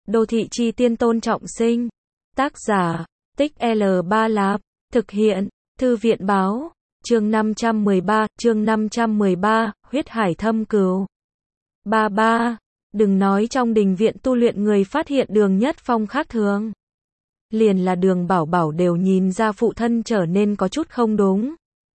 Đô thị chi tiên Tôn Trọng Sinh. Tác giả, Tích L3 Lạp. Thực hiện, Thư viện báo. Chương 513, huyết hải thâm cừu. 33. Đừng nói trong đình viện tu luyện người phát hiện Đường Nhất Phong khác thường. Liền là Đường Bảo Bảo đều nhìn ra phụ thân trở nên có chút không đúng.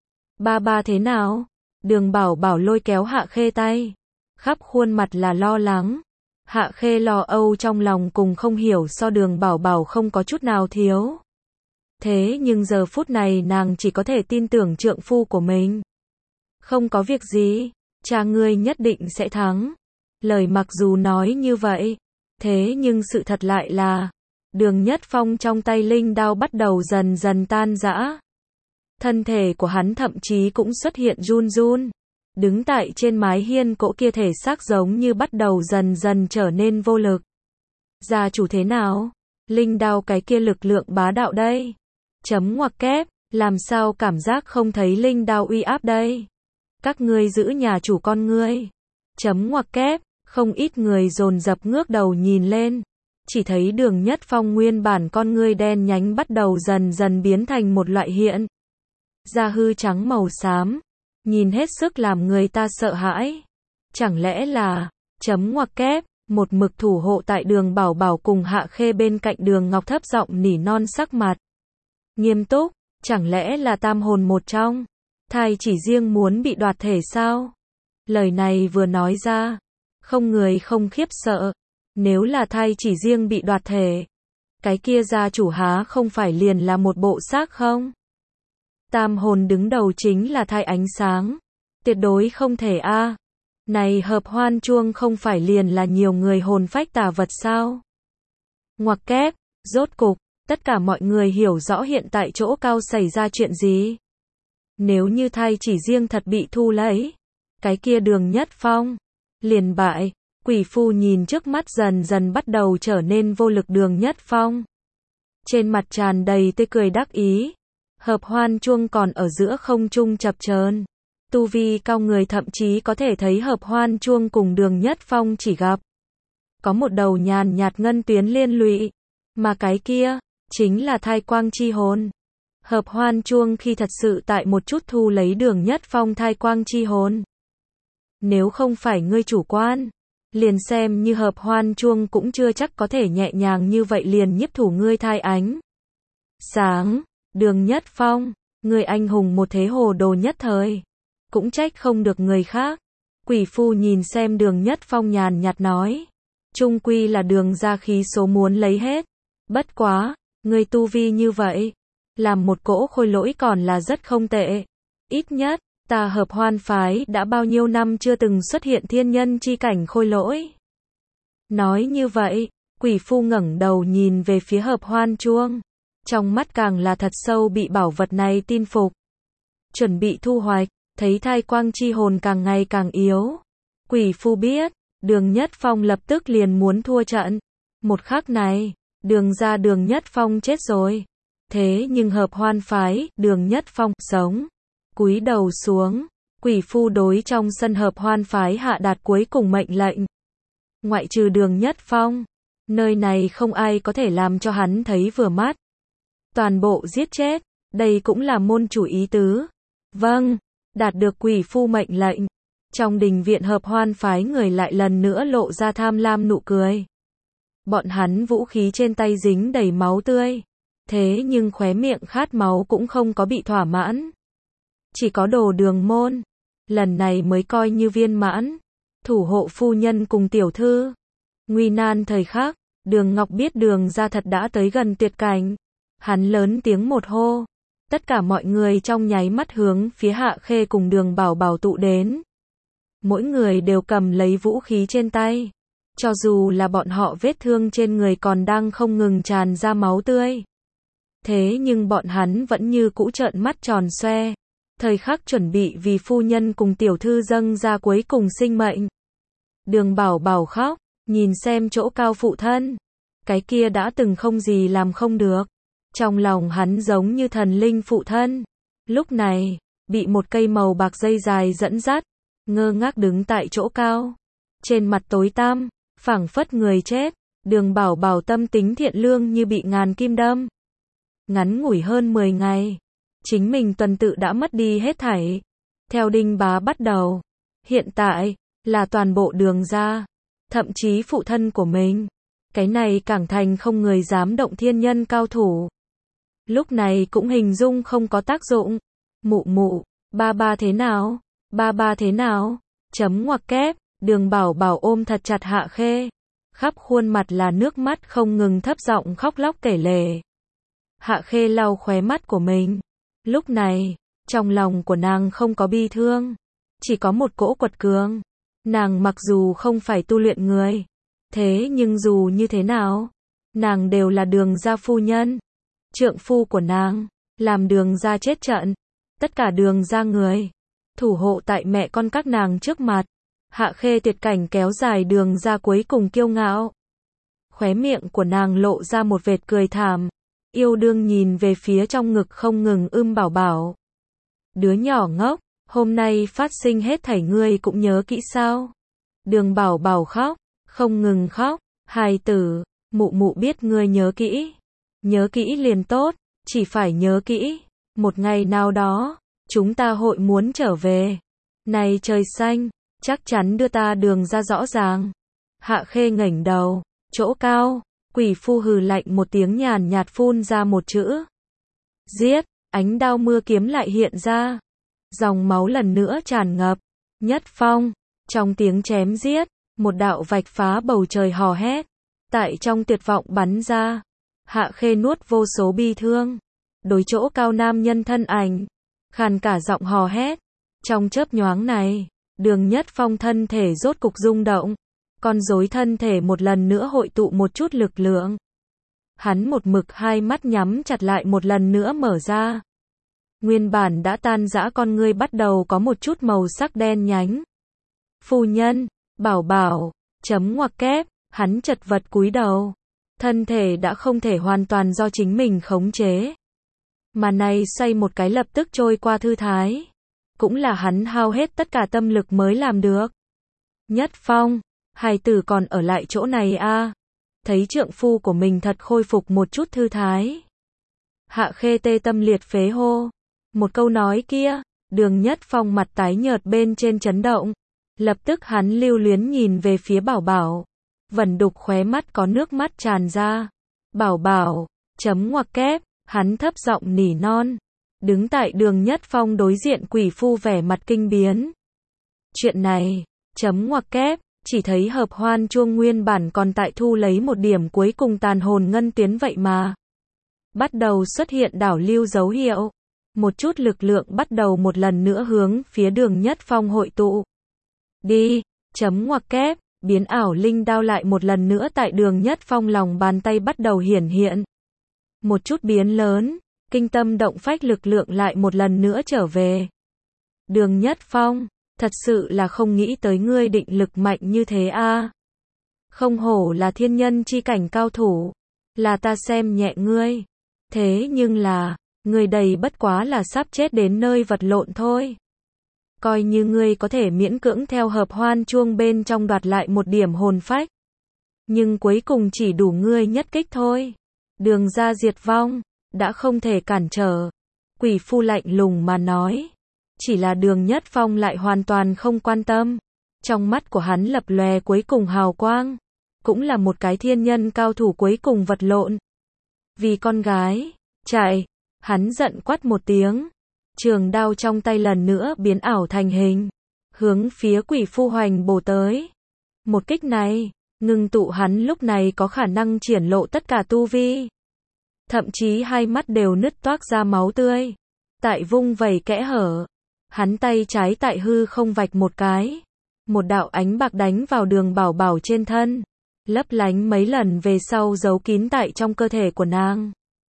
Ba thế nào? Đường Bảo Bảo lôi kéo Hạ Khê tay. Khắp khuôn mặt là lo lắng. Hạ Khê lo âu trong lòng cùng không hiểu so Đường Bảo Bảo không có chút nào thiếu. Thế nhưng giờ phút này nàng chỉ có thể tin tưởng trượng phu của mình. Không có việc gì, cha ngươi nhất định sẽ thắng. Lời mặc dù nói như vậy, thế nhưng sự thật lại là, Đường Nhất Phong trong tay linh đao bắt đầu dần dần tan rã. Thân thể của hắn thậm chí cũng xuất hiện run run. Đứng tại trên mái hiên cỗ kia thể xác giống như bắt đầu dần dần trở nên vô lực. Gia chủ thế nào? Linh đao cái kia lực lượng bá đạo đây. Chấm ngoặc kép, làm sao cảm giác không thấy linh đao uy áp đây? Các ngươi giữ nhà chủ con ngươi. Chấm ngoặc kép, không ít người dồn dập ngước đầu nhìn lên. Chỉ thấy Đường Nhất Phong nguyên bản con ngươi đen nhánh bắt đầu dần dần biến thành một loại hiện da hư trắng màu xám. Nhìn hết sức làm người ta sợ hãi. Chẳng lẽ là, chấm ngoặc kép, một mực thủ hộ tại Đường Bảo Bảo cùng Hạ Khê bên cạnh Đường Ngọc thấp giọng nỉ non sắc mặt nghiêm túc, chẳng lẽ là tam hồn một trong? Thai chỉ riêng muốn bị đoạt thể sao? Lời này vừa nói ra, không người không khiếp sợ. Nếu là thai chỉ riêng bị đoạt thể, cái kia gia chủ há không phải liền là một bộ xác không? Tam hồn đứng đầu chính là thai ánh sáng. Tuyệt đối không thể a. Này hợp hoan chuông không phải liền là nhiều người hồn phách tà vật sao? Ngoặc kép, rốt cục, tất cả mọi người hiểu rõ hiện tại chỗ cao xảy ra chuyện gì. Nếu như thai chỉ riêng thật bị thu lấy, cái kia Đường Nhất Phong liền bại. Quỷ phu nhìn trước mắt dần dần bắt đầu trở nên vô lực Đường Nhất Phong. Trên mặt tràn đầy tươi cười đắc ý. Hợp hoan chuông còn ở giữa không trung chập chờn. Tu vi cao người thậm chí có thể thấy hợp hoan chuông cùng Đường Nhất Phong chỉ gặp. Có một đầu nhàn nhạt ngân tuyến liên lụy. Mà cái kia, chính là thai quang chi hồn. Hợp hoan chuông khi thật sự tại một chút thu lấy Đường Nhất Phong thai quang chi hồn. Nếu không phải ngươi chủ quan, liền xem như hợp hoan chuông cũng chưa chắc có thể nhẹ nhàng như vậy liền nhiếp thủ ngươi thai ánh sáng. Đường Nhất Phong, người anh hùng một thế hồ đồ nhất thời. Cũng trách không được người khác. Quỷ phu nhìn xem Đường Nhất Phong nhàn nhạt nói. Trung quy là Đường gia khí số muốn lấy hết. Bất quá, người tu vi như vậy. Làm một cỗ khôi lỗi còn là rất không tệ. Ít nhất, ta hợp hoan phái đã bao nhiêu năm chưa từng xuất hiện thiên nhân chi cảnh khôi lỗi. Nói như vậy, quỷ phu ngẩng đầu nhìn về phía hợp hoan chuông. Trong mắt càng là thật sâu bị bảo vật này tin phục. Chuẩn bị thu hoạch, thấy thai quang chi hồn càng ngày càng yếu. Quỷ phu biết, Đường Nhất Phong lập tức liền muốn thua trận. Một khắc này, Đường gia Đường Nhất Phong chết rồi. Thế nhưng hợp hoan phái, Đường Nhất Phong sống. Cúi đầu xuống, quỷ phu đối trong sân hợp hoan phái hạ đạt cuối cùng mệnh lệnh. Ngoại trừ Đường Nhất Phong, nơi này không ai có thể làm cho hắn thấy vừa mắt. Toàn bộ giết chết, đây cũng là môn chủ ý tứ. Vâng, đạt được quỷ phu mệnh lệnh. Trong đình viện hợp hoan phái người lại lần nữa lộ ra tham lam nụ cười. Bọn hắn vũ khí trên tay dính đầy máu tươi. Thế nhưng khóe miệng khát máu cũng không có bị thỏa mãn. Chỉ có Đồ Đường môn. Lần này mới coi như viên mãn. Thủ hộ phu nhân cùng tiểu thư. Nguy nan thời khắc, Đường Ngọc biết Đường gia thật đã tới gần tuyệt cảnh. Hắn lớn tiếng một hô. Tất cả mọi người trong nháy mắt hướng phía Hạ Khê cùng Đường Bảo Bảo tụ đến. Mỗi người đều cầm lấy vũ khí trên tay. Cho dù là bọn họ vết thương trên người còn đang không ngừng tràn ra máu tươi. Thế nhưng bọn hắn vẫn như cũ trợn mắt tròn xoe. Thời khắc chuẩn bị vì phu nhân cùng tiểu thư dâng ra cuối cùng sinh mệnh. Đường Bảo Bảo khóc, nhìn xem chỗ cao phụ thân. Cái kia đã từng không gì làm không được. Trong lòng hắn giống như thần linh phụ thân. Lúc này, bị một cây màu bạc dây dài dẫn dắt, ngơ ngác đứng tại chỗ cao. Trên mặt tối tăm, phảng phất người chết. Đường Bảo Bảo tâm tính thiện lương như bị ngàn kim đâm. Ngắn ngủi hơn 10 ngày, chính mình tuần tự đã mất đi hết thảy. Theo Đinh Bá bắt đầu, hiện tại, là toàn bộ Đường gia, thậm chí phụ thân của mình. Cái này càng thành không người dám động thiên nhân cao thủ. Lúc này cũng hình dung không có tác dụng. Mụ mụ, ba ba thế nào? Ba ba thế nào? Chấm ngoặc kép, Đường Bảo Bảo ôm thật chặt Hạ Khê. Khắp khuôn mặt là nước mắt không ngừng thấp giọng khóc lóc kể lể. Hạ Khê lau khóe mắt của mình. Lúc này, trong lòng của nàng không có bi thương, chỉ có một cỗ quật cường. Nàng mặc dù không phải tu luyện người, thế nhưng dù như thế nào, nàng đều là Đường gia phu nhân. Trượng phu của nàng, làm Đường gia chết trận. Tất cả Đường gia người, thủ hộ tại mẹ con các nàng trước mặt. Hạ Khê tuyệt cảnh kéo dài Đường gia cuối cùng kiêu ngạo. Khóe miệng của nàng lộ ra một vệt cười thảm. Yêu đương nhìn về phía trong ngực không ngừng Bảo Bảo. Đứa nhỏ ngốc, hôm nay phát sinh hết thảy ngươi cũng nhớ kỹ sao? Đường Bảo Bảo khóc, không ngừng khóc. Hài tử, mụ mụ biết ngươi nhớ kỹ. Nhớ kỹ liền tốt, chỉ phải nhớ kỹ. Một ngày nào đó, chúng ta hội muốn trở về. Này trời xanh, chắc chắn đưa ta đường ra rõ ràng. Hạ Khê ngẩng đầu, chỗ cao, quỷ phu hừ lạnh một tiếng nhàn nhạt phun ra một chữ. Giết, ánh đao mưa kiếm lại hiện ra. Dòng máu lần nữa tràn ngập. Nhất phong, trong tiếng chém giết, một đạo vạch phá bầu trời hò hét. Tại trong tuyệt vọng bắn ra. Hạ Khê nuốt vô số bi thương. Đối chỗ cao nam nhân thân ảnh, khàn cả giọng hò hét. Trong chớp nhoáng này, Đường Nhất Phong thân thể rốt cục rung động. Con rối thân thể một lần nữa hội tụ một chút lực lượng. Hắn một mực hai mắt nhắm chặt lại một lần nữa mở ra. Nguyên bản đã tan rã con ngươi bắt đầu có một chút màu sắc đen nhánh. Phu nhân, Bảo Bảo, chấm ngoặc kép, hắn chật vật cúi đầu. Thân thể đã không thể hoàn toàn do chính mình khống chế. Mà này xoay một cái lập tức trôi qua thư thái. Cũng là hắn hao hết tất cả tâm lực mới làm được. Nhất Phong, hài tử còn ở lại chỗ này a? Thấy trượng phu của mình thật khôi phục một chút thư thái. Hạ Khê tê tâm liệt phế hô. Một câu nói kia, Đường Nhất Phong mặt tái nhợt bên trên chấn động. Lập tức hắn lưu luyến nhìn về phía Bảo Bảo. Vẩn đục khóe mắt có nước mắt tràn ra. Bảo Bảo, chấm ngoặc kép, hắn thấp giọng nỉ non. Đứng tại Đường Nhất Phong đối diện quỷ phu vẻ mặt kinh biến. Chuyện này, chấm ngoặc kép, chỉ thấy hợp hoan chuông nguyên bản còn tại thu lấy một điểm cuối cùng tàn hồn ngân tuyến vậy mà. Bắt đầu xuất hiện đảo lưu dấu hiệu. Một chút lực lượng bắt đầu một lần nữa hướng phía Đường Nhất Phong hội tụ. Đi, chấm ngoặc kép, biến ảo linh đao lại một lần nữa tại Đường Nhất Phong lòng bàn tay bắt đầu hiển hiện. Một chút biến lớn, kinh tâm động phách lực lượng lại một lần nữa trở về. Đường Nhất Phong, thật sự là không nghĩ tới ngươi định lực mạnh như thế a. Không hổ là thiên nhân chi cảnh cao thủ, là ta xem nhẹ ngươi. Thế nhưng là, ngươi đầy bất quá là sắp chết đến nơi vật lộn thôi. Coi như ngươi có thể miễn cưỡng theo hợp hoan chuông bên trong đoạt lại một điểm hồn phách. Nhưng cuối cùng chỉ đủ ngươi nhất kích thôi. Đường ra diệt vong, đã không thể cản trở. Quỷ phu lạnh lùng mà nói. Chỉ là Đường Nhất Phong lại hoàn toàn không quan tâm. Trong mắt của hắn lập lòe cuối cùng hào quang. Cũng là một cái thiên nhân cao thủ cuối cùng vật lộn. Vì con gái, chạy, hắn giận quát một tiếng. Trường đao trong tay lần nữa biến ảo thành hình. Hướng phía quỷ phu hoành bổ tới. Một kích này, ngưng tụ hắn lúc này có khả năng triển lộ tất cả tu vi. Thậm chí hai mắt đều nứt toác ra máu tươi. Tại vung vẩy kẽ hở. Hắn tay trái tại hư không vạch một cái. Một đạo ánh bạc đánh vào Đường Bảo Bảo trên thân. Lấp lánh mấy lần về sau giấu kín tại trong cơ thể của nàng.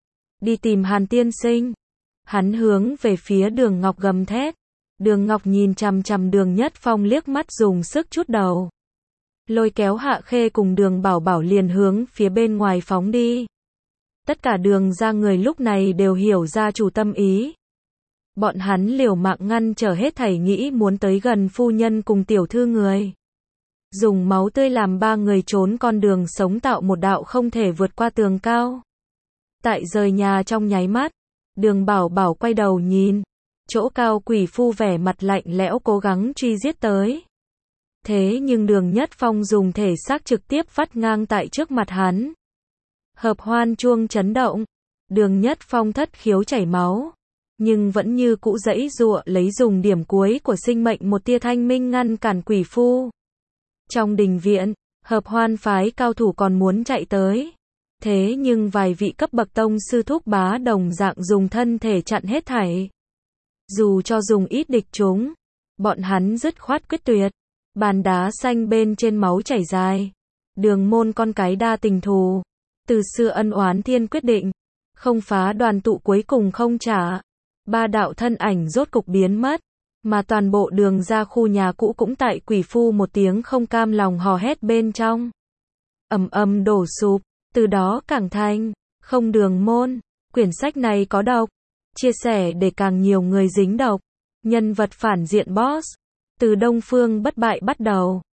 Đi tìm Hàn tiên sinh. Hắn hướng về phía Đường Ngọc gầm thét. Đường Ngọc nhìn chằm chằm Đường Nhất Phong liếc mắt dùng sức chút đầu. Lôi kéo Hạ Khê cùng Đường Bảo Bảo liền hướng phía bên ngoài phóng đi. Tất cả Đường ra người lúc này đều hiểu ra chủ tâm ý. Bọn hắn liều mạng ngăn trở hết thảy nghĩ muốn tới gần phu nhân cùng tiểu thư người. dùng máu tươi làm ba người trốn con đường sống tạo một đạo không thể vượt qua tường cao. Tại rời nhà trong nháy mắt, Đường Bảo Bảo quay đầu nhìn, chỗ Cao Quỷ Phu vẻ mặt lạnh lẽo cố gắng truy giết tới. Thế nhưng Đường Nhất Phong dùng thể xác trực tiếp vắt ngang tại trước mặt hắn. Hợp hoan chuông chấn động, Đường Nhất Phong thất khiếu chảy máu, nhưng vẫn như cũ giãy giụa lấy dùng điểm cuối của sinh mệnh một tia thanh minh ngăn cản quỷ phu. Trong đình viện, Hợp hoan phái cao thủ còn muốn chạy tới. Thế nhưng vài vị cấp bậc tông sư thúc bá đồng dạng dùng thân thể chặn hết thảy. Dù cho dùng ít địch chúng, bọn hắn dứt khoát quyết tuyệt. Bàn đá xanh bên trên máu chảy dài. Đường môn con cái đa tình thù. Từ xưa ân oán thiên quyết định. Không phá đoàn tụ cuối cùng không trả. Ba đạo thân ảnh rốt cục biến mất. Mà toàn bộ đường ra khu nhà cũ cũng tại quỷ phu một tiếng không cam lòng hò hét bên trong. Ầm ầm đổ sụp. Từ đó càng thành. Không đường môn. Quyển sách này có độc. Chia sẻ để càng nhiều người dính độc. Nhân vật phản diện boss. Từ Đông Phương bất bại bắt đầu.